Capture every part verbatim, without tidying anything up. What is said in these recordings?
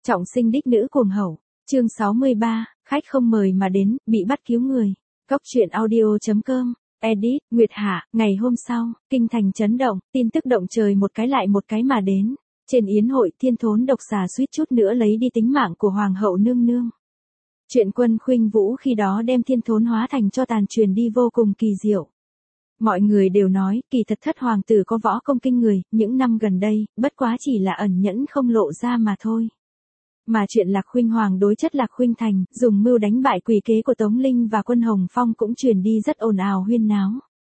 Trọng sinh đích nữ cuồng hậu, chương sáu mươi ba, khách không mời mà đến, bị bắt cứu người. Góc truyện audio chấm com, edit, Nguyệt Hạ, ngày hôm sau, kinh thành chấn động, tin tức động trời một cái lại một cái mà đến. Trên yến hội, thiên thốn độc xà suýt chút nữa lấy đi tính mạng của hoàng hậu nương nương. Chuyện Quân Khuynh Vũ khi đó đem thiên thốn hóa thành cho tàn truyền đi vô cùng kỳ diệu. Mọi người đều nói, kỳ thật thất hoàng tử có võ công kinh người, những năm gần đây, bất quá chỉ là ẩn nhẫn không lộ ra mà thôi. Mà chuyện Lạc Khuynh Hoàng đối chất Lạc Khuynh Thành, dùng mưu đánh bại quỷ kế của Tống Linh và Quân Hồng Phong cũng truyền đi rất ồn ào huyên náo.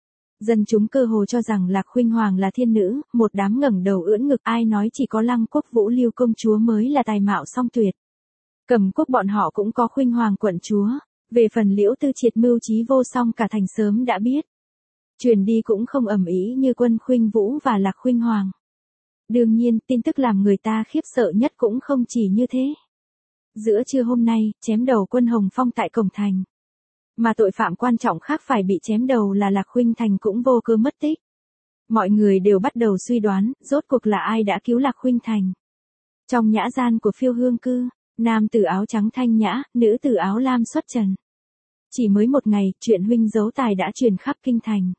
Dân chúng cơ hồ cho rằng Lạc Khuynh Hoàng là thiên nữ, một đám ngẩng đầu ưỡn ngực, ai nói chỉ có Lăng Quốc Vũ Lưu công chúa mới là tài mạo song tuyệt. Cẩm Quốc bọn họ cũng có Khuynh Hoàng quận chúa, về phần Liễu Tư Triệt mưu trí vô song cả thành sớm đã biết. Truyền đi cũng không ầm ĩ như Quân Khuynh Vũ và Lạc Khuynh Hoàng. Đương nhiên, tin tức làm người ta khiếp sợ nhất cũng không chỉ như thế. Giữa trưa hôm nay, chém đầu Quân Hồng Phong tại cổng thành. Mà tội phạm quan trọng khác phải bị chém đầu là Lạc Khuynh Thành cũng vô cơ mất tích. Mọi người đều bắt đầu suy đoán, rốt cuộc là ai đã cứu Lạc Khuynh Thành. Trong nhã gian của Phiêu Hương Cư, nam tử áo trắng thanh nhã, nữ tử áo lam xuất trần. Chỉ mới một ngày, chuyện huynh giấu tài đã truyền khắp kinh thành.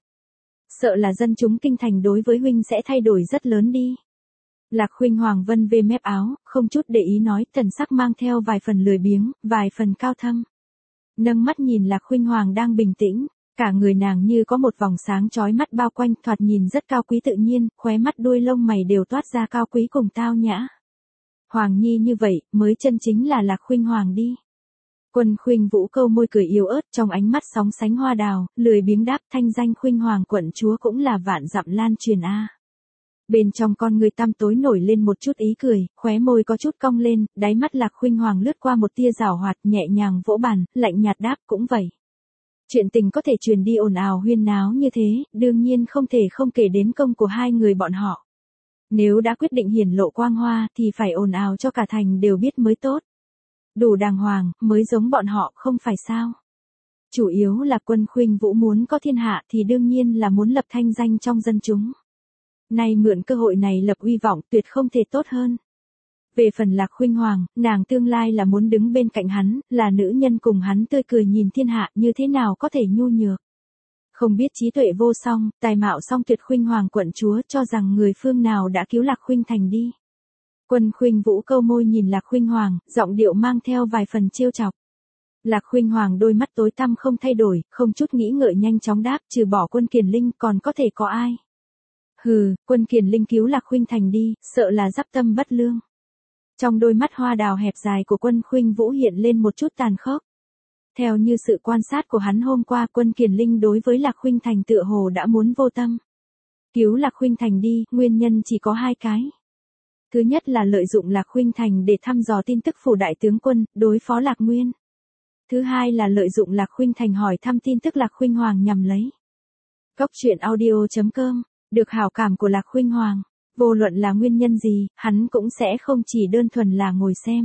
Sợ là dân chúng kinh thành đối với huynh sẽ thay đổi rất lớn đi. Lạc Khuynh Hoàng vân vê mép áo, không chút để ý nói, thần sắc mang theo vài phần lười biếng, vài phần cao thâm. Nâng mắt nhìn Lạc Khuynh Hoàng đang bình tĩnh, cả người nàng như có một vòng sáng chói mắt bao quanh, thoạt nhìn rất cao quý tự nhiên, khóe mắt đuôi lông mày đều toát ra cao quý cùng tao nhã. Hoàng nhi như vậy, mới chân chính là Lạc Khuynh Hoàng đi. Quân Khuynh Vũ câu môi cười yếu ớt, trong ánh mắt sóng sánh hoa đào, lười biếng đáp, thanh danh Khuynh Hoàng quận chúa cũng là vạn dặm lan truyền a. Bên trong con người tăm tối nổi lên một chút ý cười, khóe môi có chút cong lên, đáy mắt Lạc Khuynh Hoàng lướt qua một tia giảo hoạt, nhẹ nhàng vỗ bàn, lạnh nhạt đáp, cũng vậy. Chuyện tình có thể truyền đi ồn ào huyên náo như thế, đương nhiên không thể không kể đến công của hai người bọn họ. Nếu đã quyết định hiển lộ quang hoa thì phải ồn ào cho cả thành đều biết mới tốt. Đủ đàng hoàng, mới giống bọn họ, không phải sao. Chủ yếu là Quân Khuynh Vũ muốn có thiên hạ thì đương nhiên là muốn lập thanh danh trong dân chúng. Nay mượn cơ hội này lập uy vọng tuyệt không thể tốt hơn. Về phần Lạc Khuynh Hoàng, nàng tương lai là muốn đứng bên cạnh hắn, là nữ nhân cùng hắn tươi cười nhìn thiên hạ, như thế nào có thể nhu nhược. Không biết trí tuệ vô song, tài mạo song tuyệt Khuynh Hoàng quận chúa cho rằng người phương nào đã cứu Lạc Khuynh Thành đi. Quân Khuynh Vũ câu môi nhìn Lạc Khuynh Hoàng, giọng điệu mang theo vài phần trêu chọc. Lạc Khuynh Hoàng đôi mắt tối tăm không thay đổi, không chút nghĩ ngợi nhanh chóng đáp, trừ bỏ Quân Kiền Linh còn có thể có ai. Hừ, Quân Kiền Linh cứu Lạc Khuynh Thành đi, sợ là dắp tâm bất lương. Trong đôi mắt hoa đào hẹp dài của Quân Khuynh Vũ hiện lên một chút tàn khốc. Theo như sự quan sát của hắn hôm qua, Quân Kiền Linh đối với Lạc Khuynh Thành tựa hồ đã muốn vô tâm. Cứu Lạc Khuynh Thành đi, nguyên nhân chỉ có hai cái. Thứ nhất là lợi dụng Lạc Khuynh Thành để thăm dò tin tức phủ đại tướng quân, đối phó Lạc Nguyên. Thứ hai là lợi dụng Lạc Khuynh Thành hỏi thăm tin tức Lạc Khuynh Hoàng nhằm lấy. Góc truyện audio chấm com, được hảo cảm của Lạc Khuynh Hoàng, vô luận là nguyên nhân gì, hắn cũng sẽ không chỉ đơn thuần là ngồi xem.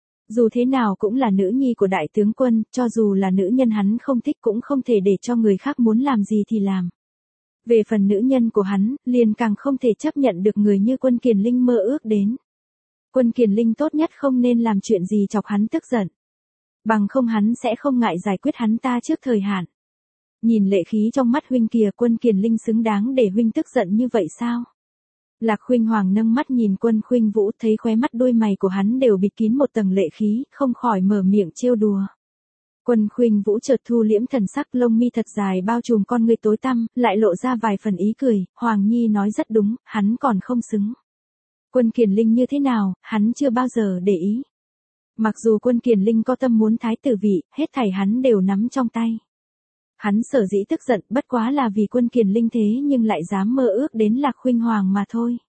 Dù thế nào cũng là nữ nhi của đại tướng quân, cho dù là nữ nhân hắn không thích cũng không thể để cho người khác muốn làm gì thì làm. Về phần nữ nhân của hắn, liền càng không thể chấp nhận được người như Quân Kiền Linh mơ ước đến. Quân Kiền Linh tốt nhất không nên làm chuyện gì chọc hắn tức giận. Bằng không hắn sẽ không ngại giải quyết hắn ta trước thời hạn. Nhìn lệ khí trong mắt huynh kìa, Quân Kiền Linh xứng đáng để huynh tức giận như vậy sao? Lạc Khuynh Hoàng nâng mắt nhìn Quân Khuynh Vũ, thấy khóe mắt đôi mày của hắn đều bịt kín một tầng lệ khí, không khỏi mở miệng trêu đùa. Quân Khuynh Vũ chợt thu liễm thần sắc, lông mi thật dài bao trùm con ngươi tối tăm, lại lộ ra vài phần ý cười, Hoàng nhi nói rất đúng, hắn còn không xứng. Quân Kiền Linh như thế nào, hắn chưa bao giờ để ý. Mặc dù Quân Kiền Linh có tâm muốn thái tử vị, hết thảy hắn đều nắm trong tay. Hắn sở dĩ tức giận bất quá là vì Quân Kiền Linh thế nhưng lại dám mơ ước đến Lạc Khuynh Hoàng mà thôi.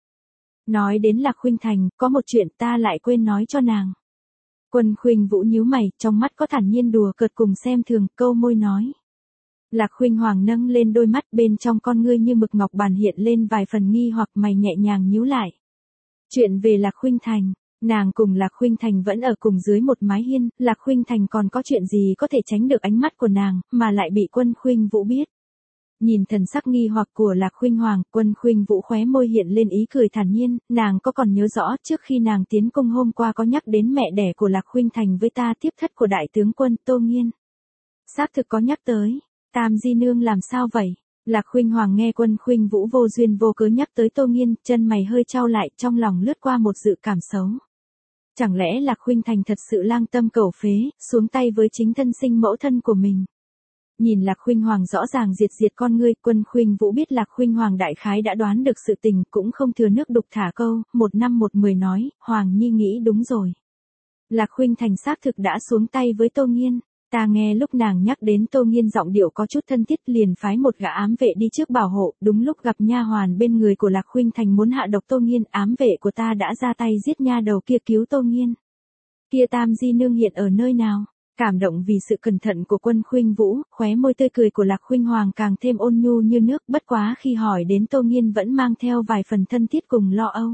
Nói đến Lạc Khuynh Thành, có một chuyện ta lại quên nói cho nàng. Quân Khuynh Vũ nhíu mày, trong mắt có thản nhiên đùa cợt cùng xem thường, câu môi nói. Lạc Khuynh Hoàng nâng lên đôi mắt, bên trong con ngươi như mực ngọc bàn hiện lên vài phần nghi hoặc, mày nhẹ nhàng nhíu lại. Chuyện về Lạc Khuynh Thành, nàng cùng Lạc Khuynh Thành vẫn ở cùng dưới một mái hiên, Lạc Khuynh Thành còn có chuyện gì có thể tránh được ánh mắt của nàng, mà lại bị Quân Khuynh Vũ biết. Nhìn thần sắc nghi hoặc của Lạc Khuynh Hoàng, Quân Khuynh Vũ khóe môi hiện lên ý cười thản nhiên, nàng có còn nhớ rõ trước khi nàng tiến cung hôm qua có nhắc đến mẹ đẻ của Lạc Khuynh Thành với ta, tiếp thất của đại tướng quân Tô Nghiên. Xác thực có nhắc tới, Tam di nương làm sao vậy? Lạc Khuynh Hoàng nghe Quân Khuynh Vũ vô duyên vô cớ nhắc tới Tô Nghiên, chân mày hơi chau lại, trong lòng lướt qua một dự cảm xấu. Chẳng lẽ Lạc Khuynh Thành thật sự lang tâm cầu phế, xuống tay với chính thân sinh mẫu thân của mình? Nhìn Lạc Khuynh Hoàng rõ ràng diệt diệt con ngươi, Quân Khuynh Vũ biết Lạc Khuynh Hoàng đại khái đã đoán được sự tình, cũng không thừa nước đục thả câu, một năm một mười nói, Hoàng Nhi nghĩ đúng rồi. Lạc Khuynh Thành xác thực đã xuống tay với Tô Nghiên. Ta nghe lúc nàng nhắc đến Tô Nghiên giọng điệu có chút thân thiết, liền phái một gã ám vệ đi trước bảo hộ, đúng lúc gặp nha hoàn bên người của Lạc Khuynh Thành muốn hạ độc Tô Nghiên, ám vệ của ta đã ra tay giết nha đầu kia cứu Tô Nghiên. Kia Tam di nương hiện ở nơi nào? Cảm động vì sự cẩn thận của Quân Khuynh Vũ, khóe môi tươi cười của Lạc Khuynh Hoàng càng thêm ôn nhu như nước, bất quá khi hỏi đến Tô Nghiên vẫn mang theo vài phần thân thiết cùng lo âu.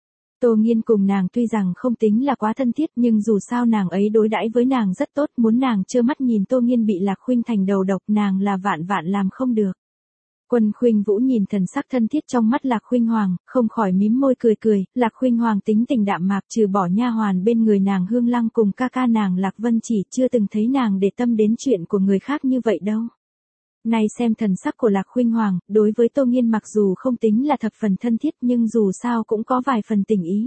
Tô Nghiên cùng nàng tuy rằng không tính là quá thân thiết, nhưng dù sao nàng ấy đối đãi với nàng rất tốt, muốn nàng trơ mắt nhìn Tô Nghiên bị Lạc Khuynh Thành đầu độc, nàng là vạn vạn làm không được. Quân Khuynh Vũ nhìn thần sắc thân thiết trong mắt Lạc Khuynh Hoàng, không khỏi mím môi cười cười. Lạc Khuynh Hoàng tính tình đạm mạc, trừ bỏ nha hoàn bên người nàng Hương Lăng cùng ca ca nàng Lạc Vân chỉ, chưa từng thấy nàng để tâm đến chuyện của người khác như vậy đâu. Nay xem thần sắc của Lạc Khuynh Hoàng, đối với Tô Nghiên mặc dù không tính là thập phần thân thiết, nhưng dù sao cũng có vài phần tình ý.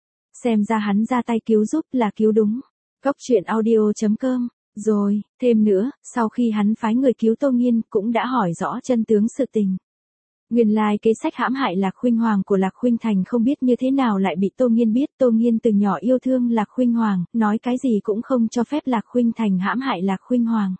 Xem ra hắn ra tay cứu giúp là cứu đúng. Góc truyện audio chấm com. Rồi, thêm nữa, sau khi hắn phái người cứu Tô Nghiên, cũng đã hỏi rõ chân tướng sự tình. Nguyên lai kế sách hãm hại Lạc Khuynh Hoàng của Lạc Khuynh Thành không biết như thế nào lại bị Tô Nghiên biết. Tô Nghiên từ nhỏ yêu thương Lạc Khuynh Hoàng, nói cái gì cũng không cho phép Lạc Khuynh Thành hãm hại Lạc Khuynh Hoàng.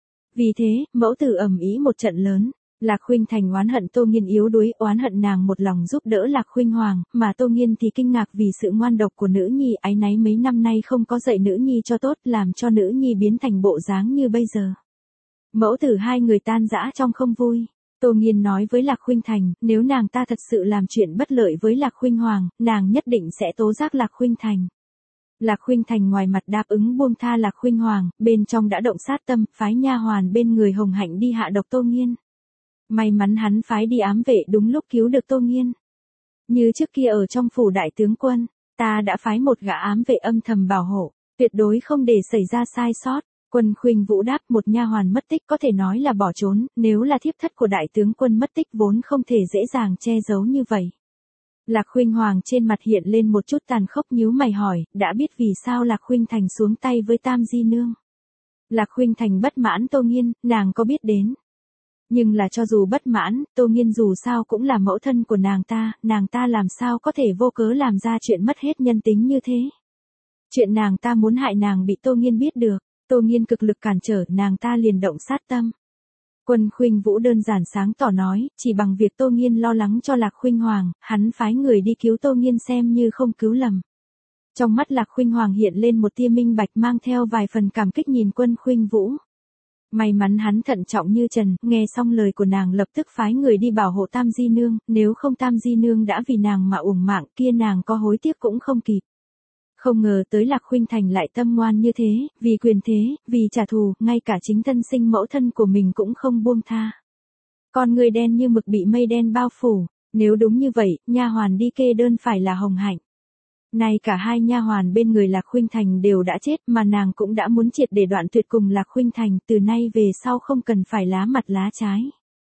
Vì thế, mẫu tử ầm ĩ một trận lớn. Lạc Khuynh Thành oán hận Tô Nghiên yếu đuối, oán hận nàng một lòng giúp đỡ Lạc Khuynh Hoàng, mà Tô Nghiên thì kinh ngạc vì sự ngoan độc của nữ nhi, áy náy mấy năm nay không có dạy nữ nhi cho tốt, làm cho nữ nhi biến thành bộ dáng như bây giờ. Mẫu tử hai người tan rã trong không vui. Tô Nghiên nói với Lạc Khuynh Thành, nếu nàng ta thật sự làm chuyện bất lợi với Lạc Khuynh Hoàng, nàng nhất định sẽ tố giác Lạc Khuynh Thành. Lạc Khuynh Thành ngoài mặt đáp ứng buông tha Lạc Khuynh Hoàng, bên trong đã động sát tâm, phái nha hoàn bên người Hồng Hạnh đi hạ độc Tô Nghiên. May mắn hắn phái đi ám vệ đúng lúc cứu được Tô Nghiên. Như trước kia ở trong phủ đại tướng quân, ta đã phái một gã ám vệ âm thầm bảo hộ, tuyệt đối không để xảy ra sai sót. Quân Khuynh Vũ đáp, một nha hoàn mất tích có thể nói là bỏ trốn, nếu là thiếp thất của đại tướng quân mất tích vốn không thể dễ dàng che giấu như vậy. Lạc Khuynh Hoàng trên mặt hiện lên một chút tàn khốc, nhíu mày hỏi, đã biết vì sao Lạc Khuynh Thành xuống tay với Tam di nương? Lạc Khuynh Thành bất mãn Tô Nghiên, nàng có biết đến. Nhưng là cho dù bất mãn, Tô Nghiên dù sao cũng là mẫu thân của nàng ta, nàng ta làm sao có thể vô cớ làm ra chuyện mất hết nhân tính như thế. Chuyện nàng ta muốn hại nàng bị Tô Nghiên biết được, Tô Nghiên cực lực cản trở, nàng ta liền động sát tâm. Quân Khuynh Vũ đơn giản sáng tỏ nói, chỉ bằng việc Tô Nghiên lo lắng cho Lạc Khuynh Hoàng, hắn phái người đi cứu Tô Nghiên xem như không cứu lầm. Trong mắt Lạc Khuynh Hoàng hiện lên một tia minh bạch mang theo vài phần cảm kích nhìn Quân Khuynh Vũ. May mắn hắn thận trọng như trần, nghe xong lời của nàng lập tức phái người đi bảo hộ Tam di nương, nếu không Tam di nương đã vì nàng mà uổng mạng, kia nàng có hối tiếc cũng không kịp. Không ngờ tới Lạc Khuynh Thành lại tâm ngoan như thế, vì quyền thế, vì trả thù, ngay cả chính thân sinh mẫu thân của mình cũng không buông tha. Con người đen như mực bị mây đen bao phủ, nếu đúng như vậy, nha hoàn đi kê đơn phải là Hồng Hạnh. Nay cả hai nha hoàn bên người Lạc Khuynh Thành đều đã chết, mà nàng cũng đã muốn triệt để đoạn tuyệt cùng Lạc Khuynh Thành, từ nay về sau không cần phải lá mặt lá trái.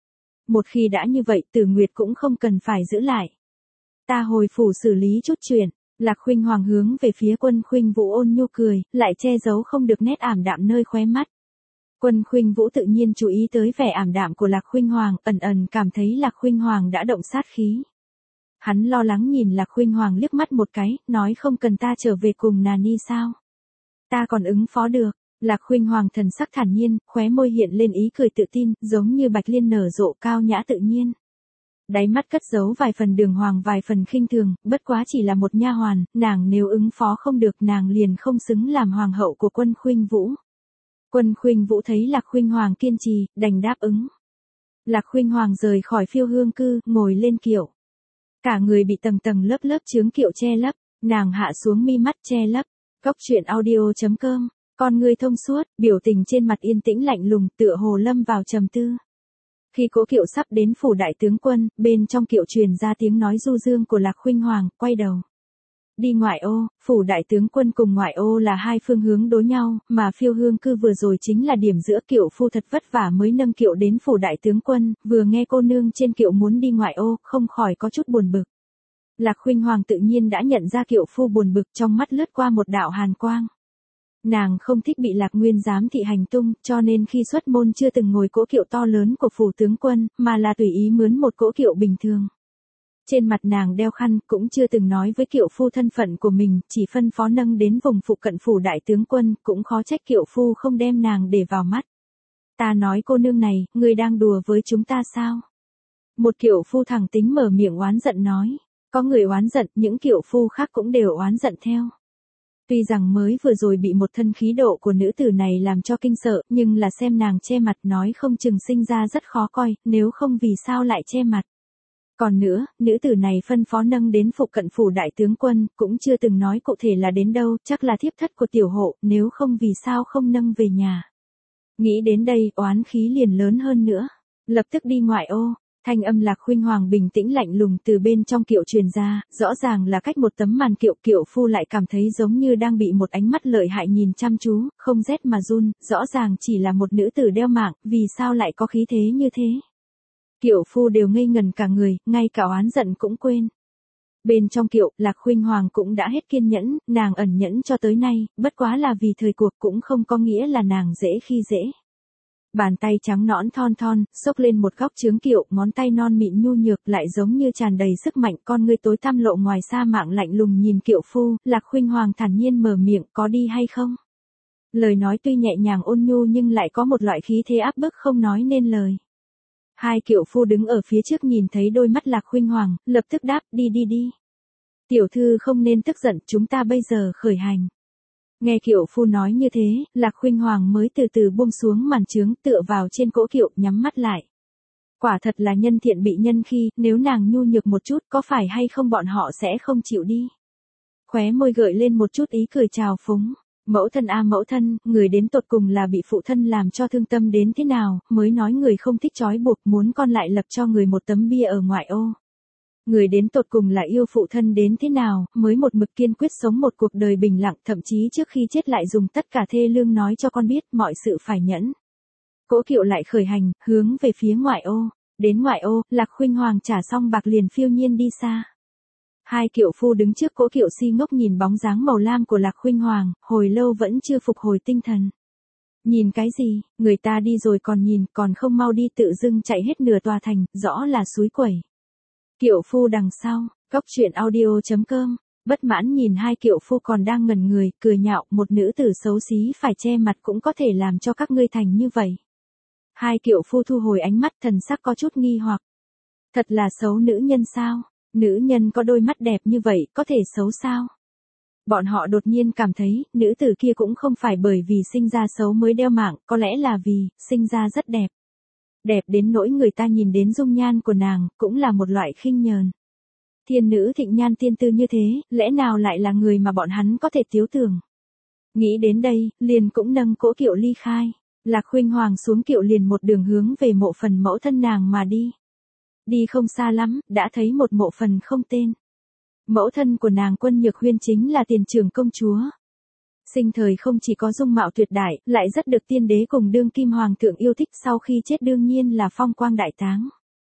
Một khi đã như vậy, Tử Nguyệt cũng không cần phải giữ lại. Ta hồi phủ xử lý chút chuyện. Lạc Khuynh Hoàng hướng về phía Quân Khuynh Vũ ôn nhu cười, lại che giấu không được nét ảm đạm nơi khóe mắt. Quân Khuynh Vũ tự nhiên chú ý tới vẻ ảm đạm của Lạc Khuynh Hoàng, ẩn ẩn cảm thấy Lạc Khuynh Hoàng đã động sát khí. Hắn lo lắng nhìn Lạc Khuynh Hoàng liếc mắt một cái, nói không cần ta trở về cùng Nà Ni sao? Ta còn ứng phó được. Lạc Khuynh Hoàng thần sắc thản nhiên, khóe môi hiện lên ý cười tự tin, giống như bạch liên nở rộ cao nhã tự nhiên. Đáy mắt cất giấu vài phần đường hoàng vài phần khinh thường, bất quá chỉ là một nha hoàn, nàng nếu ứng phó không được nàng liền không xứng làm hoàng hậu của Quân Khuynh Vũ. Quân Khuynh Vũ thấy Lạc Khuynh Hoàng kiên trì, đành đáp ứng. Lạc Khuynh Hoàng rời khỏi Phiêu Hương Cư, ngồi lên kiệu. Cả người bị tầng tầng lớp lớp chướng kiệu che lấp, nàng hạ xuống mi mắt che lấp. Góc truyện audio chấm com, con người thông suốt, biểu tình trên mặt yên tĩnh lạnh lùng, tựa hồ lâm vào trầm tư. Khi cỗ kiệu sắp đến phủ đại tướng quân, bên trong kiệu truyền ra tiếng nói du dương của Lạc Khuynh Hoàng, quay đầu. Đi ngoại ô, phủ đại tướng quân cùng ngoại ô là hai phương hướng đối nhau, mà phiêu hương cư vừa rồi chính là điểm giữa. Kiệu phu thật vất vả mới nâng kiệu đến phủ đại tướng quân, vừa nghe cô nương trên kiệu muốn đi ngoại ô, không khỏi có chút buồn bực. Lạc Khuynh Hoàng tự nhiên đã nhận ra kiệu phu buồn bực, trong mắt lướt qua một đạo hàn quang. Nàng không thích bị Lạc Nguyên giám thị hành tung, cho nên khi xuất môn chưa từng ngồi cỗ kiệu to lớn của phủ tướng quân, mà là tùy ý mướn một cỗ kiệu bình thường. Trên mặt nàng đeo khăn, cũng chưa từng nói với kiệu phu thân phận của mình, chỉ phân phó nâng đến vùng phụ cận phủ đại tướng quân, cũng khó trách kiệu phu không đem nàng để vào mắt. Ta nói cô nương này, ngươi đang đùa với chúng ta sao? Một kiệu phu thẳng tính mở miệng oán giận nói. Có người oán giận, những kiệu phu khác cũng đều oán giận theo. Tuy rằng mới vừa rồi bị một thân khí độ của nữ tử này làm cho kinh sợ, nhưng là xem nàng che mặt nói không chừng sinh ra rất khó coi, nếu không vì sao lại che mặt. Còn nữa, nữ tử này phân phó nâng đến phụ cận phủ đại tướng quân, cũng chưa từng nói cụ thể là đến đâu, chắc là thiếp thất của tiểu hộ, nếu không vì sao không nâng về nhà. Nghĩ đến đây, oán khí liền lớn hơn nữa. Lập tức đi ngoại ô. Thanh âm Lạc Khuynh Hoàng bình tĩnh lạnh lùng từ bên trong kiệu truyền ra, rõ ràng là cách một tấm màn kiệu. Kiệu phu lại cảm thấy giống như đang bị một ánh mắt lợi hại nhìn chăm chú, không rét mà run, rõ ràng chỉ là một nữ tử đeo mạng, vì sao lại có khí thế như thế. Kiệu phu đều ngây ngần cả người, ngay cả oán giận cũng quên. Bên trong kiệu, Lạc Khuynh Hoàng cũng đã hết kiên nhẫn, nàng ẩn nhẫn cho tới nay, bất quá là vì thời cuộc, cũng không có nghĩa là nàng dễ khi dễ. Bàn tay trắng nõn thon thon, xốc lên một góc chướng kiệu, ngón tay non mịn nhu nhược lại giống như tràn đầy sức mạnh. Con ngươi tối tăm lộ ngoài sa mạc lạnh lùng nhìn kiệu phu, Lạc Khuynh Hoàng thản nhiên mở miệng, có đi hay không? Lời nói tuy nhẹ nhàng ôn nhu nhưng lại có một loại khí thế áp bức không nói nên lời. Hai kiệu phu đứng ở phía trước nhìn thấy đôi mắt Lạc Khuynh Hoàng, lập tức đáp, đi đi đi. Tiểu thư không nên tức giận, chúng ta bây giờ khởi hành. Nghe kiệu phu nói như thế, Lạc Khuynh Hoàng mới từ từ buông xuống màn trướng, tựa vào trên cỗ kiệu, nhắm mắt lại. Quả thật là nhân thiện bị nhân khi, nếu nàng nhu nhược một chút, có phải hay không bọn họ sẽ không chịu đi. Khóe môi gợi lên một chút ý cười trào phúng. Mẫu thân a mẫu thân, người đến tột cùng là bị phụ thân làm cho thương tâm đến thế nào, mới nói người không thích trói buộc, muốn con lại lập cho người một tấm bia ở ngoại ô. Người đến tột cùng là yêu phụ thân đến thế nào, mới một mực kiên quyết sống một cuộc đời bình lặng, thậm chí trước khi chết lại dùng tất cả thê lương nói cho con biết, mọi sự phải nhẫn. Cỗ kiệu lại khởi hành, hướng về phía ngoại ô. Đến ngoại ô, Lạc Khuynh Hoàng trả xong bạc liền phiêu nhiên đi xa. Hai kiệu phu đứng trước cỗ kiệu si ngốc nhìn bóng dáng màu lam của Lạc Khuynh Hoàng, hồi lâu vẫn chưa phục hồi tinh thần. Nhìn cái gì, người ta đi rồi còn nhìn, còn không mau đi, tự dưng chạy hết nửa tòa thành, rõ là suối quẩy. Kiệu phu đằng sau, góc truyện audio chấm com, bất mãn nhìn hai kiệu phu còn đang ngẩn người, cười nhạo, một nữ tử xấu xí phải che mặt cũng có thể làm cho các ngươi thành như vậy. Hai kiệu phu thu hồi ánh mắt, thần sắc có chút nghi hoặc. Thật là xấu nữ nhân sao? Nữ nhân có đôi mắt đẹp như vậy, có thể xấu sao? Bọn họ đột nhiên cảm thấy, nữ tử kia cũng không phải bởi vì sinh ra xấu mới đeo mạng, có lẽ là vì, sinh ra rất đẹp. Đẹp đến nỗi người ta nhìn đến dung nhan của nàng, cũng là một loại khinh nhờn. Thiên nữ thịnh nhan tiên tư như thế, lẽ nào lại là người mà bọn hắn có thể tiếu tưởng. Nghĩ đến đây, liền cũng nâng cỗ kiệu ly khai. Lạc Khuynh Hoàng xuống kiệu liền một đường hướng về mộ phần mẫu thân nàng mà đi. Đi không xa lắm, đã thấy một mộ phần không tên. Mẫu thân của nàng Quân Nhược Huyên chính là tiền trưởng công chúa. Sinh thời không chỉ có dung mạo tuyệt đại, lại rất được tiên đế cùng đương kim hoàng thượng yêu thích, sau khi chết đương nhiên là phong quang đại táng.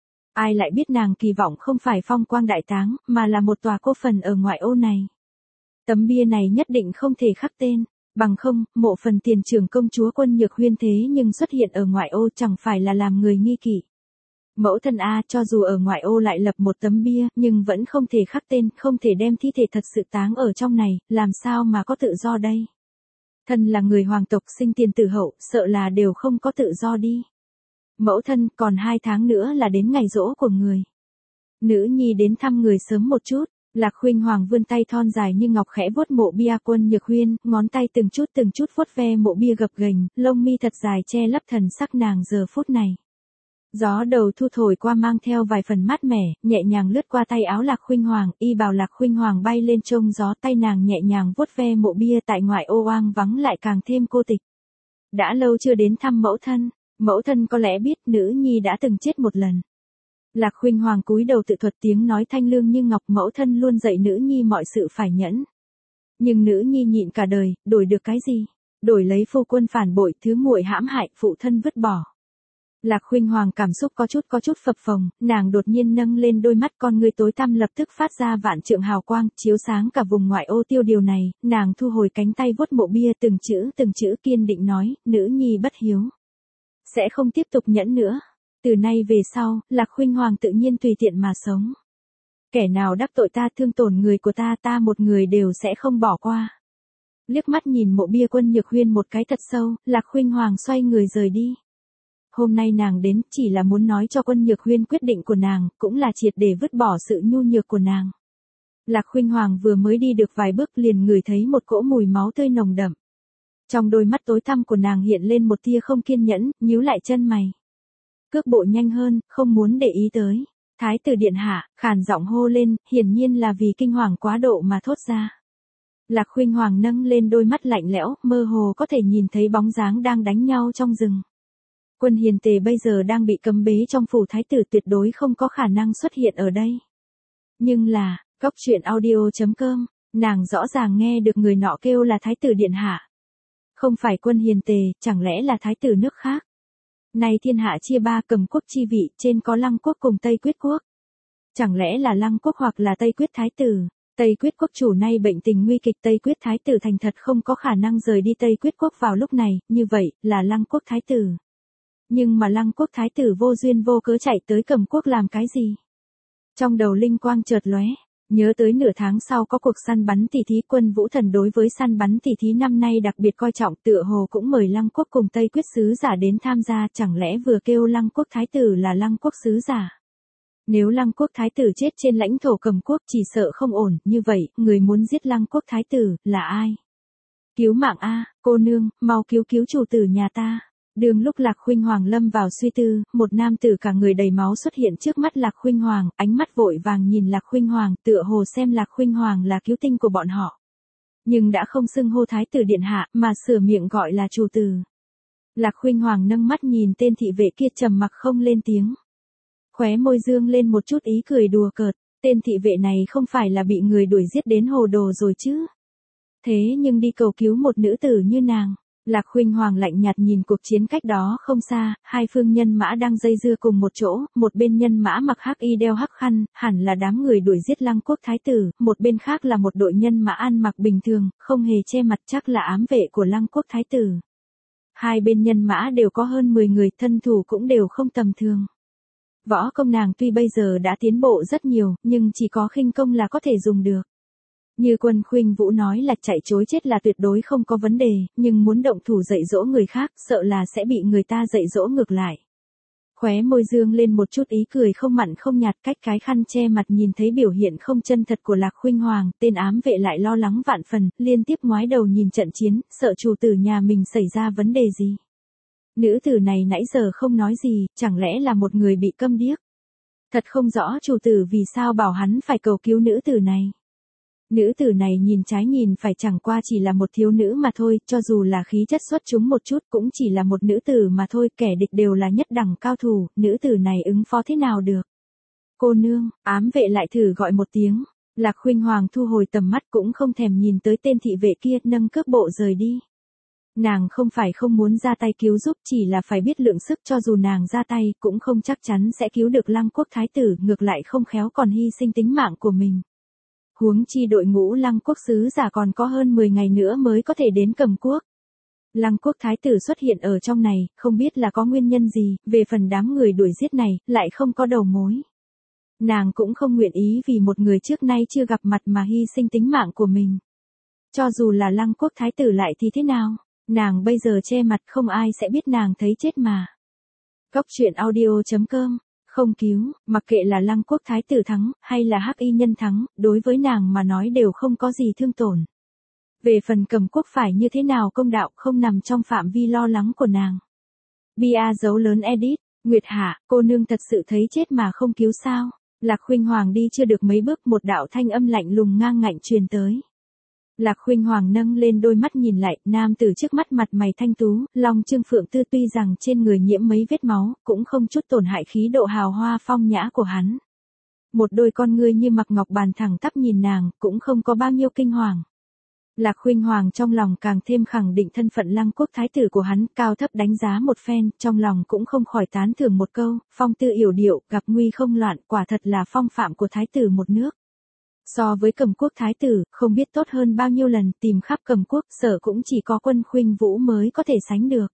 Ai lại biết nàng kỳ vọng không phải phong quang đại táng, mà là một tòa cô phần ở ngoại ô này. Tấm bia này nhất định không thể khắc tên, bằng không, mộ phần tiền trưởng công chúa Quân Nhược Huyên thế nhưng xuất hiện ở ngoại ô chẳng phải là làm người nghi kỵ. Mẫu thân a, cho dù ở ngoại ô lại lập một tấm bia, nhưng vẫn không thể khắc tên, không thể đem thi thể thật sự táng ở trong này, làm sao mà có tự do đây? Thân là người hoàng tộc sinh tiền tử hậu, sợ là đều không có tự do đi. Mẫu thân, còn hai tháng nữa là đến ngày giỗ của người. Nữ nhi đến thăm người sớm một chút. Lạc Khuynh Hoàng vươn tay thon dài như ngọc khẽ vuốt mộ bia Quân Nhược Huyên, ngón tay từng chút từng chút vuốt ve mộ bia gập ghềnh, lông mi thật dài che lấp thần sắc nàng giờ phút này. Gió đầu thu thổi qua mang theo vài phần mát mẻ, nhẹ nhàng lướt qua tay áo Lạc Khuynh Hoàng, y bào Lạc Khuynh Hoàng bay lên trông gió, tay nàng nhẹ nhàng vuốt ve mộ bia tại ngoại ô oang vắng lại càng thêm cô tịch. Đã lâu chưa đến thăm mẫu thân, Mẫu thân có lẽ biết nữ nhi đã từng chết một lần. Lạc Khuynh Hoàng cúi đầu tự thuật tiếng nói thanh lương như ngọc, mẫu thân luôn dạy nữ nhi mọi sự phải nhẫn. Nhưng nữ nhi nhịn cả đời, đổi được cái gì? Đổi lấy phu quân phản bội, thứ muội hãm hại, phụ thân vứt bỏ. Lạc Khuynh Hoàng cảm xúc có chút có chút phập phồng, nàng đột nhiên nâng lên đôi mắt, con ngươi tối tăm lập tức phát ra vạn trượng hào quang, chiếu sáng cả vùng ngoại ô. Tiêu điều này, nàng thu hồi cánh tay vuốt mộ bia, từng chữ từng chữ kiên định nói, nữ nhi bất hiếu. Sẽ không tiếp tục nhẫn nữa. Từ nay về sau, Lạc Khuynh Hoàng tự nhiên tùy tiện mà sống. Kẻ nào đắc tội ta, thương tổn người của ta, ta một người đều sẽ không bỏ qua. Liếc mắt nhìn mộ bia Quân Nhược Huyên một cái thật sâu, Lạc Khuynh Hoàng xoay người rời đi. Hôm nay nàng đến chỉ là muốn nói cho Quân Nhược Huyên quyết định của nàng, cũng là triệt để vứt bỏ sự nhu nhược của nàng. Lạc Khuynh Hoàng vừa mới đi được vài bước liền ngửi thấy một cỗ mùi máu tươi nồng đậm. Trong đôi mắt tối tăm của nàng hiện lên một tia không kiên nhẫn, nhíu lại chân mày. Cước bộ nhanh hơn, không muốn để ý tới. Thái tử điện hạ, khàn giọng hô lên, hiển nhiên là vì kinh hoàng quá độ mà thốt ra. Lạc Khuynh Hoàng nâng lên đôi mắt lạnh lẽo, mơ hồ có thể nhìn thấy bóng dáng đang đánh nhau trong rừng. Quân Hiền Tề bây giờ đang bị cấm bế trong phủ thái tử, tuyệt đối không có khả năng xuất hiện ở đây. Nhưng là, Cóc Truyện Audio chấm com, nàng rõ ràng nghe được người nọ kêu là thái tử điện hạ. Không phải Quân Hiền Tề, chẳng lẽ là thái tử nước khác? Nay thiên hạ chia ba, Cầm quốc chi vị, trên có Lăng quốc cùng Tây Quyết quốc. Chẳng lẽ là Lăng quốc hoặc là Tây Quyết thái tử? Tây Quyết quốc chủ nay bệnh tình nguy kịch, Tây Quyết thái tử thành thật không có khả năng rời đi Tây Quyết quốc vào lúc này, như vậy, là Lăng quốc thái tử. Nhưng mà Lăng quốc thái tử vô duyên vô cớ chạy tới Cầm quốc làm cái gì? Trong đầu linh quang chợt lóe, nhớ tới nửa tháng sau có cuộc săn bắn tỷ thí, Quân Vũ Thần đối với săn bắn tỷ thí năm nay đặc biệt coi trọng, tựa hồ cũng mời Lăng quốc cùng Tây Quyết sứ giả đến tham gia, chẳng lẽ vừa kêu Lăng quốc thái tử là Lăng quốc sứ giả? Nếu Lăng quốc thái tử chết trên lãnh thổ Cầm quốc chỉ sợ không ổn, như vậy, người muốn giết Lăng quốc thái tử, là ai? Cứu mạng a, cô nương, mau cứu cứu chủ tử nhà ta. Đường lúc Lạc Khuynh Hoàng lâm vào suy tư, một nam tử cả người đầy máu xuất hiện trước mắt Lạc Khuynh Hoàng, ánh mắt vội vàng nhìn Lạc Khuynh Hoàng, tựa hồ xem Lạc Khuynh Hoàng là cứu tinh của bọn họ. Nhưng đã không xưng hô thái tử điện hạ, mà sửa miệng gọi là chủ tử. Lạc Khuynh Hoàng nâng mắt nhìn tên thị vệ kia, trầm mặc không lên tiếng. Khóe môi dương lên một chút ý cười đùa cợt, tên thị vệ này không phải là bị người đuổi giết đến hồ đồ rồi chứ? Thế nhưng đi cầu cứu một nữ tử như nàng. Lạc Khuynh Hoàng lạnh nhạt nhìn cuộc chiến cách đó không xa, hai phương nhân mã đang dây dưa cùng một chỗ, một bên nhân mã mặc hắc y đeo hắc khăn, hẳn là đám người đuổi giết Lăng quốc thái tử, một bên khác là một đội nhân mã ăn mặc bình thường, không hề che mặt, chắc là ám vệ của Lăng quốc thái tử. Hai bên nhân mã đều có hơn mười người, thân thủ cũng đều không tầm thường. Võ công nàng tuy bây giờ đã tiến bộ rất nhiều, nhưng chỉ có khinh công là có thể dùng được. Như Quân Khuynh Vũ nói là chạy chối chết là tuyệt đối không có vấn đề, nhưng muốn động thủ dạy dỗ người khác, sợ là sẽ bị người ta dạy dỗ ngược lại. Khóe môi dương lên một chút ý cười không mặn không nhạt, cách cái khăn che mặt nhìn thấy biểu hiện không chân thật của Lạc Khuynh Hoàng, tên ám vệ lại lo lắng vạn phần, liên tiếp ngoái đầu nhìn trận chiến, sợ chủ tử nhà mình xảy ra vấn đề gì. Nữ tử này nãy giờ không nói gì, chẳng lẽ là một người bị câm điếc? Thật không rõ chủ tử vì sao bảo hắn phải cầu cứu nữ tử này. Nữ tử này nhìn trái nhìn phải chẳng qua chỉ là một thiếu nữ mà thôi, cho dù là khí chất xuất chúng một chút cũng chỉ là một nữ tử mà thôi, kẻ địch đều là nhất đẳng cao thủ, nữ tử này ứng phó thế nào được. Cô nương, ám vệ lại thử gọi một tiếng, Lạc Khuynh Hoàng thu hồi tầm mắt cũng không thèm nhìn tới tên thị vệ kia, nâng cước bộ rời đi. Nàng không phải không muốn ra tay cứu giúp, chỉ là phải biết lượng sức, cho dù nàng ra tay cũng không chắc chắn sẽ cứu được Lăng quốc thái tử, ngược lại không khéo còn hy sinh tính mạng của mình. Huống chi đội ngũ Lăng quốc sứ giả còn có hơn mười ngày nữa mới có thể đến Cầm quốc. Lăng quốc thái tử xuất hiện ở trong này, không biết là có nguyên nhân gì, về phần đám người đuổi giết này, lại không có đầu mối. Nàng cũng không nguyện ý vì một người trước nay chưa gặp mặt mà hy sinh tính mạng của mình. Cho dù là Lăng quốc thái tử lại thì thế nào, nàng bây giờ che mặt không ai sẽ biết nàng thấy chết mà. Cóc Truyện Audio chấm com. Không cứu, mặc kệ là Lăng quốc thái tử thắng, hay là hắc y nhân thắng, đối với nàng mà nói đều không có gì thương tổn. Về phần Cầm quốc phải như thế nào công đạo không nằm trong phạm vi lo lắng của nàng. Bia dấu lớn edit, Nguyệt Hạ, cô nương thật sự thấy chết mà không cứu sao? Lạc Khuynh Hoàng đi chưa được mấy bước, một đạo thanh âm lạnh lùng ngang ngạnh truyền tới. Lạc Khuynh Hoàng nâng lên đôi mắt nhìn lại, nam tử trước mắt mặt mày thanh tú, long trương phượng tư, tuy rằng trên người nhiễm mấy vết máu, cũng không chút tổn hại khí độ hào hoa phong nhã của hắn. Một đôi con ngươi như mặc ngọc bàn thẳng tắp nhìn nàng, cũng không có bao nhiêu kinh hoàng. Lạc Khuynh Hoàng trong lòng càng thêm khẳng định thân phận Lăng Quốc thái tử của hắn, cao thấp đánh giá một phen, trong lòng cũng không khỏi tán thưởng một câu, phong tư yểu điệu, gặp nguy không loạn, quả thật là phong phạm của thái tử một nước. So với Cẩm Quốc thái tử, không biết tốt hơn bao nhiêu lần, tìm khắp Cẩm Quốc, sợ cũng chỉ có Quân Khuynh Vũ mới có thể sánh được.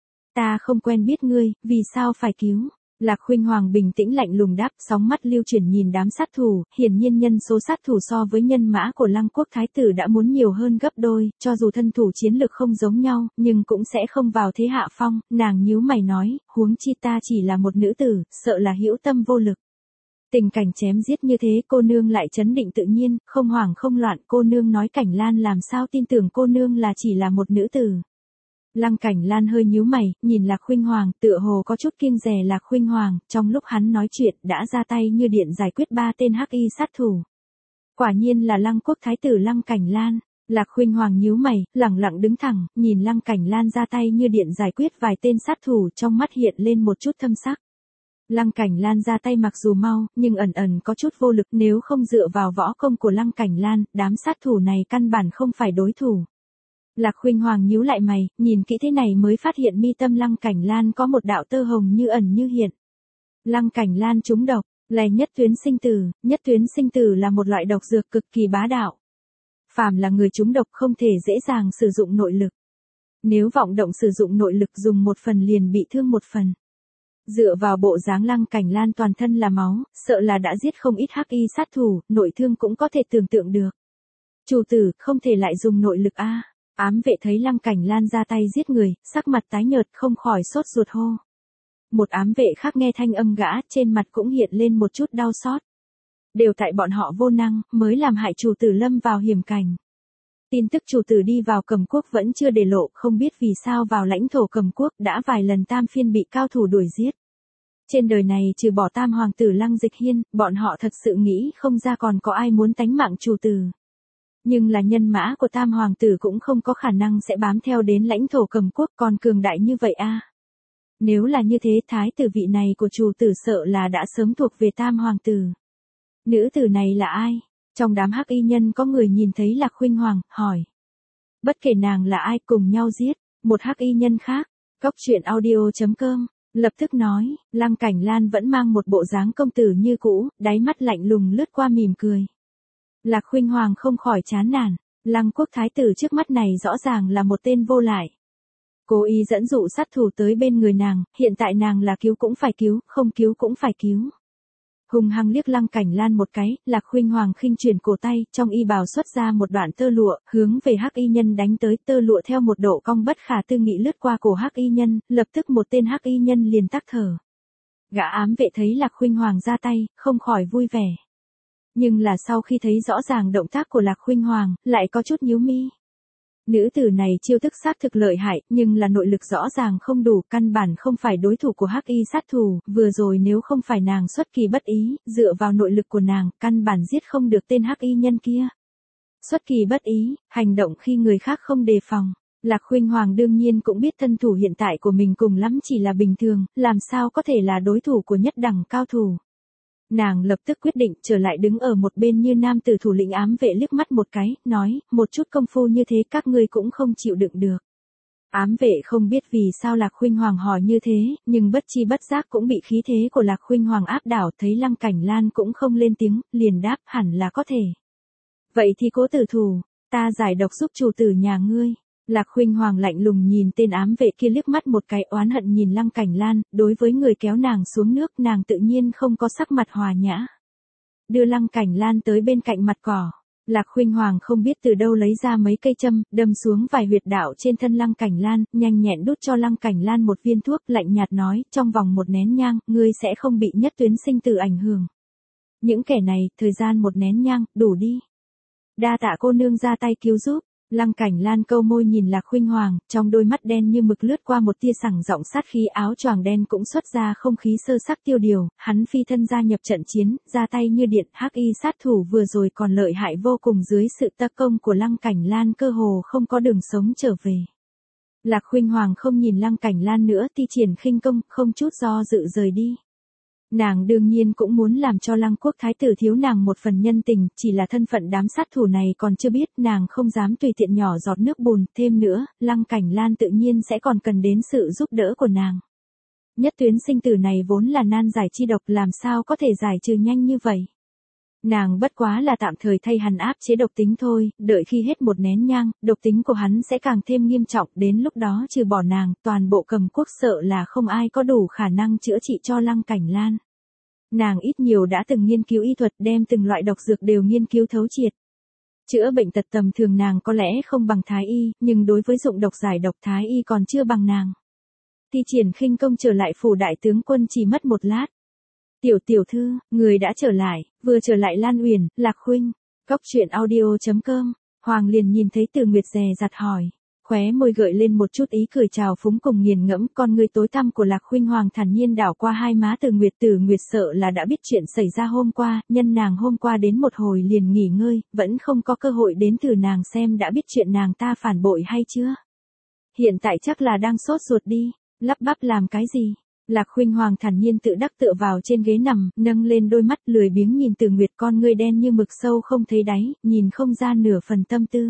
Ta không quen biết ngươi, vì sao phải cứu? Lạc Khuynh Hoàng bình tĩnh lạnh lùng đáp, sóng mắt lưu chuyển nhìn đám sát thủ, hiển nhiên nhân số sát thủ so với nhân mã của Lăng Quốc thái tử đã muốn nhiều hơn gấp đôi, cho dù thân thủ chiến lực không giống nhau, nhưng cũng sẽ không vào thế hạ phong, nàng nhíu mày nói, huống chi ta chỉ là một nữ tử, sợ là hữu tâm vô lực. Tình cảnh chém giết như thế, cô nương lại trấn định tự nhiên, không hoảng không loạn, cô nương nói Cảnh Lan làm sao tin tưởng cô nương là chỉ là một nữ tử. Lăng Cảnh Lan hơi nhíu mày, nhìn Lạc Khuynh Hoàng, tựa hồ có chút kiêng dè Lạc Khuynh Hoàng, trong lúc hắn nói chuyện đã ra tay như điện giải quyết ba tên hắc y sát thủ. Quả nhiên là Lăng Quốc thái tử Lăng Cảnh Lan. Lạc Khuynh Hoàng nhíu mày, lẳng lặng đứng thẳng, nhìn Lăng Cảnh Lan ra tay như điện giải quyết vài tên sát thủ, trong mắt hiện lên một chút thâm sắc. Lăng Cảnh Lan ra tay mặc dù mau, nhưng ẩn ẩn có chút vô lực, nếu không dựa vào võ công của Lăng Cảnh Lan, đám sát thủ này căn bản không phải đối thủ. Lạc Khuynh Hoàng nhíu lại mày, nhìn kỹ thế này mới phát hiện mi tâm Lăng Cảnh Lan có một đạo tơ hồng như ẩn như hiện. Lăng Cảnh Lan trúng độc, là nhất tuyến sinh tử, nhất tuyến sinh tử là một loại độc dược cực kỳ bá đạo. Phàm là người trúng độc không thể dễ dàng sử dụng nội lực. Nếu vọng động sử dụng nội lực dùng một phần liền bị thương một phần. Dựa vào bộ dáng Lăng Cảnh Lan toàn thân là máu, sợ là đã giết không ít hắc y sát thủ, nội thương cũng có thể tưởng tượng được. Chủ tử, không thể lại dùng nội lực a. Ám vệ thấy Lăng Cảnh Lan ra tay giết người, sắc mặt tái nhợt không khỏi sốt ruột hô. Một ám vệ khác nghe thanh âm gã, trên mặt cũng hiện lên một chút đau xót. Đều tại bọn họ vô năng, mới làm hại chủ tử lâm vào hiểm cảnh. Tin tức chủ tử đi vào Cẩm Quốc vẫn chưa để lộ, không biết vì sao vào lãnh thổ Cẩm Quốc đã vài lần tam phiên bị cao thủ đuổi giết. Trên đời này trừ bỏ tam hoàng tử Lăng Dịch Hiên, bọn họ thật sự nghĩ không ra còn có ai muốn tánh mạng chủ tử. Nhưng là nhân mã của tam hoàng tử cũng không có khả năng sẽ bám theo đến lãnh thổ Cẩm Quốc còn cường đại như vậy a. Nếu là như thế, thái tử vị này của chủ tử sợ là đã sớm thuộc về tam hoàng tử. Nữ tử này là ai? Trong đám hắc y nhân có người nhìn thấy Lạc Khuynh Hoàng, hỏi. Bất kể nàng là ai, cùng nhau giết. Một hắc y nhân khác, Cóc Truyện Audio chấm com, lập tức nói, Lăng Cảnh Lan vẫn mang một bộ dáng công tử như cũ, đáy mắt lạnh lùng lướt qua mỉm cười. Lạc Khuynh Hoàng không khỏi chán nản, Lăng Quốc thái tử trước mắt này rõ ràng là một tên vô lại. Cố ý dẫn dụ sát thủ tới bên người nàng, hiện tại nàng là cứu cũng phải cứu, không cứu cũng phải cứu. Hùng hăng liếc Lăng Cảnh Lan một cái, Lạc Khuynh Hoàng khinh chuyển cổ tay, trong y bào xuất ra một đoạn tơ lụa, hướng về hắc y nhân đánh tới, tơ lụa theo một độ cong bất khả tư nghị lướt qua cổ hắc y nhân, lập tức một tên hắc y nhân liền tắc thở. Gã ám vệ thấy Lạc Khuynh Hoàng ra tay, không khỏi vui vẻ. Nhưng là sau khi thấy rõ ràng động tác của Lạc Khuynh Hoàng, lại có chút nhíu mi. Nữ tử này chiêu thức sát thực lợi hại, nhưng là nội lực rõ ràng không đủ, căn bản không phải đối thủ của hắc y sát thủ, vừa rồi nếu không phải nàng xuất kỳ bất ý, dựa vào nội lực của nàng, căn bản giết không được tên hắc y nhân kia. Xuất kỳ bất ý, hành động khi người khác không đề phòng. Lạc Khuynh Hoàng đương nhiên cũng biết thân thủ hiện tại của mình cùng lắm chỉ là bình thường, làm sao có thể là đối thủ của nhất đẳng cao thủ. Nàng lập tức quyết định trở lại đứng ở một bên như nam tử thủ lĩnh ám vệ liếc mắt một cái, nói, một chút công phu như thế các ngươi cũng không chịu đựng được. Ám vệ không biết vì sao Lạc Khuynh Hoàng hỏi như thế, nhưng bất chi bất giác cũng bị khí thế của Lạc Khuynh Hoàng áp đảo, thấy Lăng Cảnh Lan cũng không lên tiếng, liền đáp hẳn là có thể. Vậy thì cố tử thủ, ta giải độc giúp chủ tử nhà ngươi. Lạc Khuynh Hoàng lạnh lùng nhìn tên ám vệ kia liếc mắt một cái, oán hận nhìn Lăng Cảnh Lan, đối với người kéo nàng xuống nước nàng tự nhiên không có sắc mặt hòa nhã. Đưa Lăng Cảnh Lan tới bên cạnh mặt cỏ. Lạc Khuynh Hoàng không biết từ đâu lấy ra mấy cây châm, đâm xuống vài huyệt đạo trên thân Lăng Cảnh Lan, nhanh nhẹn đút cho Lăng Cảnh Lan một viên thuốc, lạnh nhạt nói, trong vòng một nén nhang, ngươi sẽ không bị nhất tuyến sinh tử ảnh hưởng. Những kẻ này, thời gian một nén nhang, đủ đi. Đa tạ cô nương ra tay cứu giúp. Lăng Cảnh Lan câu môi nhìn Lạc Khuynh Hoàng, trong đôi mắt đen như mực lướt qua một tia sẳng giọng sát khí, áo choàng đen cũng xuất ra không khí sơ sắc tiêu điều, hắn phi thân gia nhập trận chiến, ra tay như điện, hắc y sát thủ vừa rồi còn lợi hại vô cùng, dưới sự tấn công của Lăng Cảnh Lan cơ hồ không có đường sống trở về. Lạc Khuynh Hoàng không nhìn Lăng Cảnh Lan nữa, thi triển khinh công, không chút do dự rời đi. Nàng đương nhiên cũng muốn làm cho Lăng Quốc thái tử thiếu nàng một phần nhân tình, chỉ là thân phận đám sát thủ này còn chưa biết, nàng không dám tùy tiện nhỏ giọt nước bùn, thêm nữa, Lăng Cảnh Lan tự nhiên sẽ còn cần đến sự giúp đỡ của nàng. Nhất tuyến sinh tử này vốn là nan giải chi độc, làm sao có thể giải trừ nhanh như vậy. Nàng bất quá là tạm thời thay hắn áp chế độc tính thôi, đợi khi hết một nén nhang, độc tính của hắn sẽ càng thêm nghiêm trọng, đến lúc đó trừ bỏ nàng, toàn bộ Cầm Quốc sợ là không ai có đủ khả năng chữa trị cho Lăng Cảnh Lan. Nàng ít nhiều đã từng nghiên cứu y thuật, đem từng loại độc dược đều nghiên cứu thấu triệt. Chữa bệnh tật tầm thường nàng có lẽ không bằng Thái y, nhưng đối với dụng độc giải độc Thái y còn chưa bằng nàng. Thi triển khinh công trở lại phủ đại tướng quân chỉ mất một lát. Tiểu tiểu thư, người đã trở lại, vừa trở lại Lan Uyển, Lạc Khuynh. Cốc truyện audio chấm com. Hoàng liền nhìn thấy Từ Nguyệt dè dặt hỏi, khóe môi gợi lên một chút ý cười trào phúng cùng nghiền ngẫm, con người tối tăm của Lạc Khuynh Hoàng thản nhiên đảo qua hai má Từ Nguyệt. Từ Nguyệt sợ là đã biết chuyện xảy ra hôm qua, nhân nàng hôm qua đến một hồi liền nghỉ ngơi, vẫn không có cơ hội đến thử nàng xem đã biết chuyện nàng ta phản bội hay chưa. Hiện tại chắc là đang sốt ruột đi, lắp bắp làm cái gì. Lạc Khuynh Hoàng thản nhiên tự đắc tựa vào trên ghế nằm, nâng lên đôi mắt lười biếng nhìn Từ Nguyệt, con ngươi đen như mực sâu không thấy đáy, nhìn không ra nửa phần tâm tư.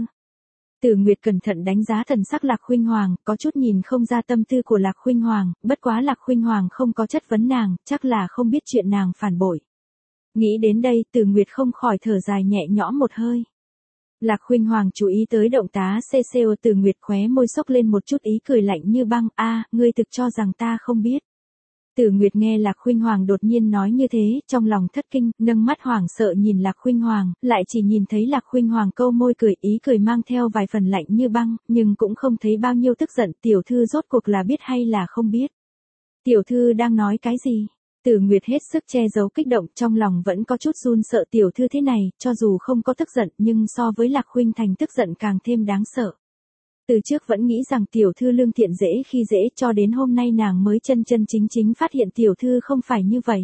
Từ Nguyệt cẩn thận đánh giá thần sắc Lạc Khuynh Hoàng, có chút nhìn không ra tâm tư của Lạc Khuynh Hoàng, bất quá Lạc Khuynh Hoàng không có chất vấn nàng, chắc là không biết chuyện nàng phản bội. Nghĩ đến đây, Từ Nguyệt không khỏi thở dài nhẹ nhõm một hơi. Lạc Khuynh Hoàng chú ý tới động tá xê xê o. Từ Nguyệt khóe môi xốc lên một chút ý cười lạnh như băng, a, ngươi thực cho rằng ta không biết. Từ Nguyệt nghe Lạc Khuynh Hoàng đột nhiên nói như thế, trong lòng thất kinh, nâng mắt hoảng sợ nhìn Lạc Khuynh Hoàng, lại chỉ nhìn thấy Lạc Khuynh Hoàng câu môi cười, ý cười mang theo vài phần lạnh như băng, nhưng cũng không thấy bao nhiêu tức giận. Tiểu thư rốt cuộc là biết hay là không biết? Tiểu thư đang nói cái gì? Từ Nguyệt hết sức che giấu kích động, trong lòng vẫn có chút run sợ. Tiểu thư thế này, cho dù không có tức giận, nhưng so với Lạc Khuynh Thành tức giận càng thêm đáng sợ. Từ trước vẫn nghĩ rằng tiểu thư lương thiện dễ khi dễ, cho đến hôm nay nàng mới chân chân chính chính phát hiện tiểu thư không phải như vậy.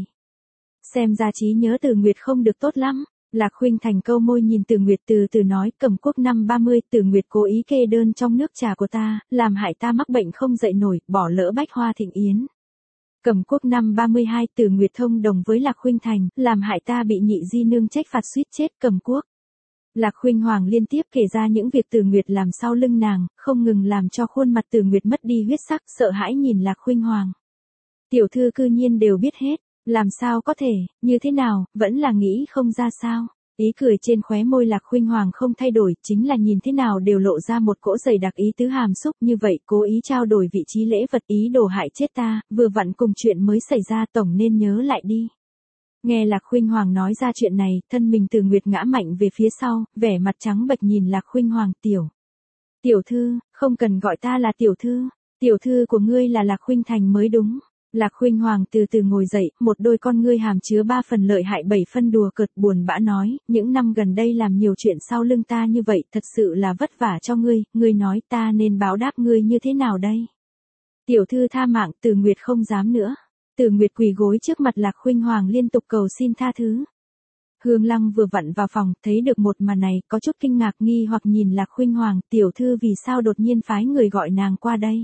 Xem ra trí nhớ Từ Nguyệt không được tốt lắm. Lạc Khuynh Thành câu môi nhìn Từ Nguyệt từ từ nói, Cẩm Quốc năm ba mươi, Từ Nguyệt cố ý kê đơn trong nước trà của ta, làm hại ta mắc bệnh không dậy nổi, bỏ lỡ bách hoa thịnh yến. Cẩm Quốc năm ba mươi hai, Từ Nguyệt thông đồng với Lạc Khuynh Thành, làm hại ta bị nhị di nương trách phạt suýt chết. Cẩm Quốc. Lạc Khuynh Hoàng liên tiếp kể ra những việc Từ Nguyệt làm sau lưng nàng, không ngừng làm cho khuôn mặt Từ Nguyệt mất đi huyết sắc, sợ hãi nhìn Lạc Khuynh Hoàng. Tiểu thư cư nhiên đều biết hết, làm sao có thể, như thế nào, vẫn là nghĩ không ra sao. Ý cười trên khóe môi Lạc Khuynh Hoàng không thay đổi, chính là nhìn thế nào đều lộ ra một cỗ dày đặc ý tứ hàm xúc, như vậy cố ý trao đổi vị trí lễ vật, ý đồ hại chết ta, vừa vặn cùng chuyện mới xảy ra, tổng nên nhớ lại đi. Nghe Lạc Khuynh Hoàng nói ra chuyện này, thân mình Từ Nguyệt ngã mạnh về phía sau, vẻ mặt trắng bệch nhìn Lạc Khuynh Hoàng. Tiểu Tiểu thư, không cần gọi ta là tiểu thư, tiểu thư của ngươi là Lạc Khuynh Thành mới đúng. Lạc Khuynh Hoàng từ từ ngồi dậy, một đôi con ngươi hàm chứa ba phần lợi hại bảy phân đùa cợt, buồn bã nói, những năm gần đây làm nhiều chuyện sau lưng ta như vậy, thật sự là vất vả cho ngươi, ngươi nói ta nên báo đáp ngươi như thế nào đây? Tiểu thư tha mạng. Từ Nguyệt không dám nữa. Từ Nguyệt quỳ gối trước mặt Lạc Khuynh Hoàng liên tục cầu xin tha thứ. Hương Lăng vừa vặn vào phòng, thấy được một màn này, có chút kinh ngạc nghi hoặc nhìn Lạc Khuynh Hoàng, tiểu thư vì sao đột nhiên phái người gọi nàng qua đây?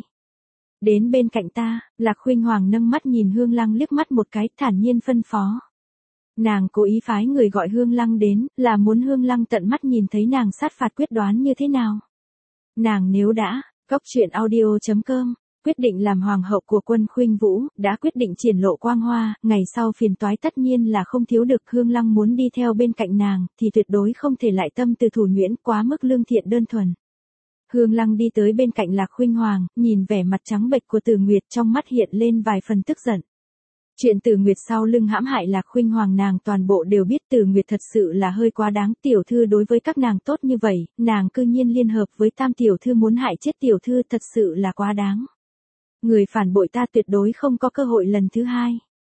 Đến bên cạnh ta. Lạc Khuynh Hoàng nâng mắt nhìn Hương Lăng liếc mắt một cái, thản nhiên phân phó. Nàng cố ý phái người gọi Hương Lăng đến, là muốn Hương Lăng tận mắt nhìn thấy nàng sát phạt quyết đoán như thế nào. Nàng nếu đã, cốc truyện audio chấm com, quyết định làm hoàng hậu của quân Khuynh Vũ, đã quyết định triển lộ quang hoa, ngày sau phiền toái tất nhiên là không thiếu được. Hương Lăng muốn đi theo bên cạnh nàng, thì tuyệt đối không thể lại tâm từ thủ nhuyễn, quá mức lương thiện đơn thuần. Hương Lăng đi tới bên cạnh Lạc Khuynh Hoàng, nhìn vẻ mặt trắng bệch của Từ Nguyệt, trong mắt hiện lên vài phần tức giận. Chuyện Từ Nguyệt sau lưng hãm hại Lạc Khuynh Hoàng nàng toàn bộ đều biết. Từ Nguyệt thật sự là hơi quá đáng, tiểu thư đối với các nàng tốt như vậy, nàng cư nhiên liên hợp với tam tiểu thư muốn hại chết tiểu thư, thật sự là quá đáng. Người phản bội ta tuyệt đối không có cơ hội lần thứ hai.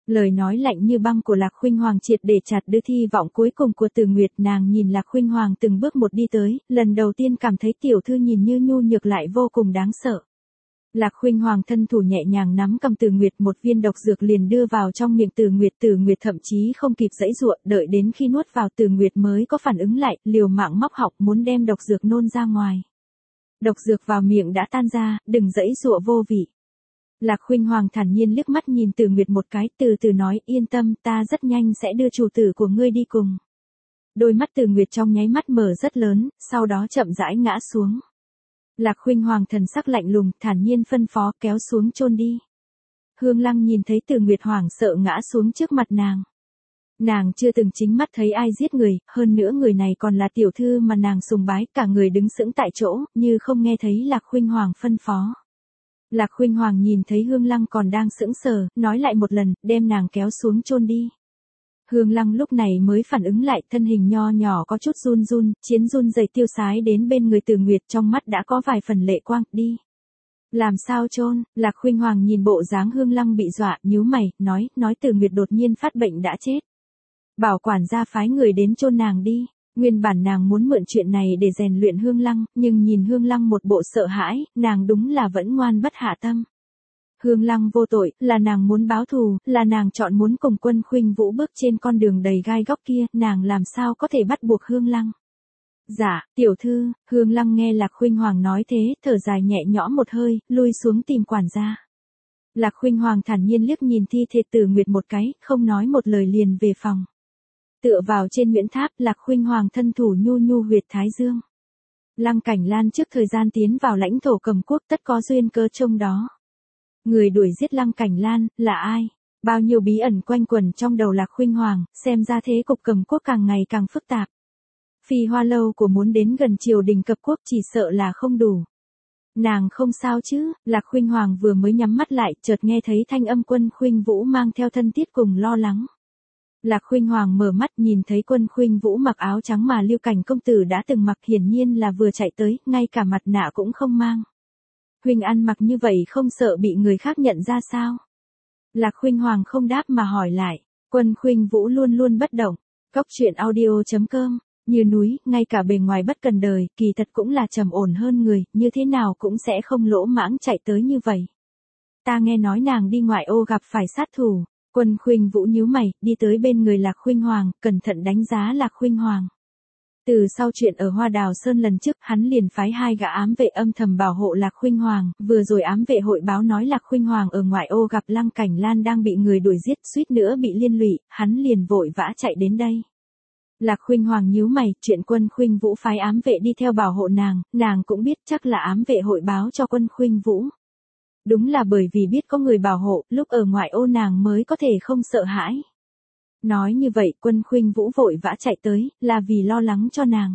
Lời nói lạnh như băng của Lạc Khuynh Hoàng triệt để chặt đứt hy vọng cuối cùng của Từ Nguyệt, nàng nhìn Lạc Khuynh Hoàng từng bước một đi tới, lần đầu tiên cảm thấy tiểu thư nhìn như nhu nhược lại vô cùng đáng sợ. Lạc Khuynh Hoàng thân thủ nhẹ nhàng nắm cầm Từ Nguyệt, một viên độc dược liền đưa vào trong miệng Từ Nguyệt, Từ Nguyệt thậm chí không kịp giãy giụa, đợi đến khi nuốt vào Từ Nguyệt mới có phản ứng lại, liều mạng móc họng muốn đem độc dược nôn ra ngoài. Độc dược vào miệng đã tan ra, đừng giãy giụa vô vị. Lạc Khuynh Hoàng thản nhiên liếc mắt nhìn Từ Nguyệt một cái, từ từ nói, yên tâm, ta rất nhanh sẽ đưa chủ tử của ngươi đi cùng. Đôi mắt Từ Nguyệt trong nháy mắt mở rất lớn, sau đó chậm rãi ngã xuống. Lạc Khuynh Hoàng thần sắc lạnh lùng, thản nhiên phân phó, kéo xuống chôn đi. Hương Lăng nhìn thấy Từ Nguyệt hoảng sợ ngã xuống trước mặt nàng. Nàng chưa từng chính mắt thấy ai giết người, hơn nữa người này còn là tiểu thư mà nàng sùng bái, cả người đứng sững tại chỗ, như không nghe thấy Lạc Khuynh Hoàng phân phó. Lạc Khuynh Hoàng nhìn thấy Hương Lăng còn đang sững sờ, nói lại một lần, đem nàng kéo xuống chôn đi. Hương Lăng lúc này mới phản ứng lại, thân hình nho nhỏ có chút run run, chiến run rẩy tiêu sái đến bên người Từ Nguyệt, trong mắt đã có vài phần lệ quang, đi. Làm sao chôn? Lạc Khuynh Hoàng nhìn bộ dáng Hương Lăng bị dọa, nhíu mày, nói, nói Từ Nguyệt đột nhiên phát bệnh đã chết. Bảo quản gia phái người đến chôn nàng đi. Nguyên bản nàng muốn mượn chuyện này để rèn luyện Hương Lăng, nhưng nhìn Hương Lăng một bộ sợ hãi, nàng đúng là vẫn ngoan bất hạ tâm. Hương Lăng vô tội, là nàng muốn báo thù, là nàng chọn muốn cùng Quân Khuynh Vũ bước trên con đường đầy gai góc kia, nàng làm sao có thể bắt buộc Hương Lăng. Dạ, tiểu thư, Hương Lăng nghe Lạc Khuynh Hoàng nói thế, thở dài nhẹ nhõm một hơi, lui xuống tìm quản gia. Lạc Khuynh Hoàng thản nhiên liếc nhìn thi thể Từ Nguyệt một cái, không nói một lời liền về phòng. Tựa vào trên Nguyễn Tháp, Lạc Khuynh Hoàng thân thủ nhu nhu huyệt thái dương. Lăng Cảnh Lan trước thời gian tiến vào lãnh thổ Cầm Quốc tất có duyên cớ trông đó. Người đuổi giết Lăng Cảnh Lan, là ai? Bao nhiêu bí ẩn quanh quẩn trong đầu Lạc Khuynh Hoàng, xem ra thế cục Cầm Quốc càng ngày càng phức tạp. Phi Hoa Lâu của muốn đến gần triều đình Cập Quốc chỉ sợ là không đủ. Nàng không sao chứ? Lạc Khuynh Hoàng vừa mới nhắm mắt lại, chợt nghe thấy thanh âm Quân Khuynh Vũ mang theo thân thiết cùng lo lắng. Lạc Khuynh Hoàng mở mắt nhìn thấy Quân Khuynh Vũ mặc áo trắng mà Lưu Cảnh công tử đã từng mặc, hiển nhiên là vừa chạy tới, ngay cả mặt nạ cũng không mang. Huynh ăn mặc như vậy không sợ bị người khác nhận ra sao? Lạc Khuynh Hoàng không đáp mà hỏi lại. Quân Khuynh Vũ luôn luôn bất động. Cóc truyện audio chấm com, như núi, ngay cả bề ngoài bất cần đời, kỳ thật cũng là trầm ổn hơn người, như thế nào cũng sẽ không lỗ mãng chạy tới như vậy. Ta nghe nói nàng đi ngoại ô gặp phải sát thủ. Quân Khuynh Vũ nhíu mày, đi tới bên người Lạc Khuynh Hoàng, cẩn thận đánh giá Lạc Khuynh Hoàng. Từ sau chuyện ở Hoa Đào Sơn lần trước, hắn liền phái hai gã ám vệ âm thầm bảo hộ Lạc Khuynh Hoàng, vừa rồi ám vệ hội báo nói Lạc Khuynh Hoàng ở ngoại ô gặp Lăng Cảnh Lan đang bị người đuổi giết, suýt nữa bị liên lụy, hắn liền vội vã chạy đến đây. Lạc Khuynh Hoàng nhíu mày, chuyện Quân Khuynh Vũ phái ám vệ đi theo bảo hộ nàng, nàng cũng biết chắc là ám vệ hội báo cho Quân Khuynh Vũ. Đúng là bởi vì biết có người bảo hộ, lúc ở ngoại ô nàng mới có thể không sợ hãi. Nói như vậy, Quân Khuynh Vũ vội vã chạy tới, là vì lo lắng cho nàng.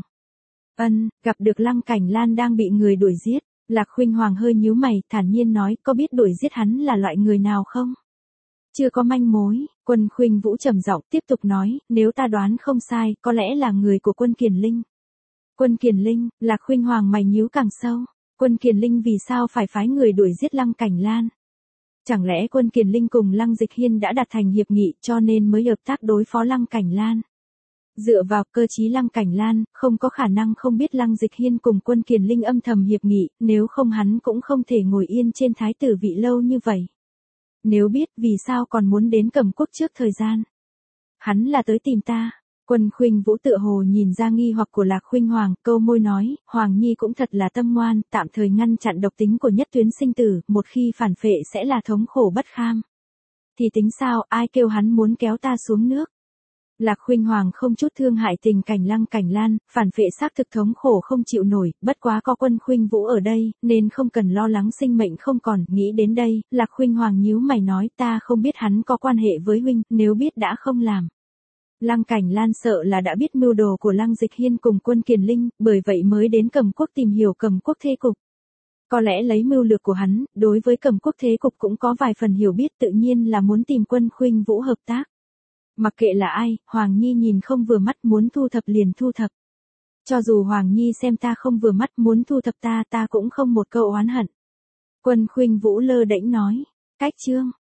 Ân, gặp được Lăng Cảnh Lan đang bị người đuổi giết. Lạc Khuynh Hoàng hơi nhíu mày, thản nhiên nói, có biết đuổi giết hắn là loại người nào không? Chưa có manh mối. Quân Khuynh Vũ trầm giọng tiếp tục nói, nếu ta đoán không sai, có lẽ là người của Quân Kiền Linh. Quân Kiền Linh? Lạc Khuynh Hoàng mày nhíu càng sâu. Quân Kiền Linh vì sao phải phái người đuổi giết Lăng Cảnh Lan? Chẳng lẽ Quân Kiền Linh cùng Lăng Dịch Hiên đã đạt thành hiệp nghị cho nên mới hợp tác đối phó Lăng Cảnh Lan? Dựa vào cơ trí Lăng Cảnh Lan, không có khả năng không biết Lăng Dịch Hiên cùng Quân Kiền Linh âm thầm hiệp nghị, nếu không hắn cũng không thể ngồi yên trên thái tử vị lâu như vậy. Nếu biết, vì sao còn muốn đến Cẩm Quốc trước thời gian? Hắn là tới tìm ta. Quân Khuynh Vũ tựa hồ nhìn ra nghi hoặc của Lạc Khuynh Hoàng, câu môi nói, Hoàng Nhi cũng thật là tâm ngoan, tạm thời ngăn chặn độc tính của nhất tuyến sinh tử, một khi phản phệ sẽ là thống khổ bất kham. Thì tính sao, ai kêu hắn muốn kéo ta xuống nước? Lạc Khuynh Hoàng không chút thương hại tình cảnh Lăng Cảnh Lan, phản phệ xác thực thống khổ không chịu nổi, bất quá có Quân Khuynh Vũ ở đây, nên không cần lo lắng sinh mệnh không còn, nghĩ đến đây, Lạc Khuynh Hoàng nhíu mày nói, ta không biết hắn có quan hệ với huynh, nếu biết đã không làm. Lăng Cảnh Lan sợ là đã biết mưu đồ của Lăng Dịch Hiên cùng Quân Kiền Linh, bởi vậy mới đến Cẩm Quốc tìm hiểu Cẩm Quốc thế cục. Có lẽ lấy mưu lược của hắn, đối với Cẩm Quốc thế cục cũng có vài phần hiểu biết, tự nhiên là muốn tìm Quân Khuynh Vũ hợp tác. Mặc kệ là ai, Hoàng Nhi nhìn không vừa mắt muốn thu thập liền thu thập. Cho dù Hoàng Nhi xem ta không vừa mắt muốn thu thập ta ta cũng không một câu oán hận. Quân Khuynh Vũ lơ đễnh nói, cách chương.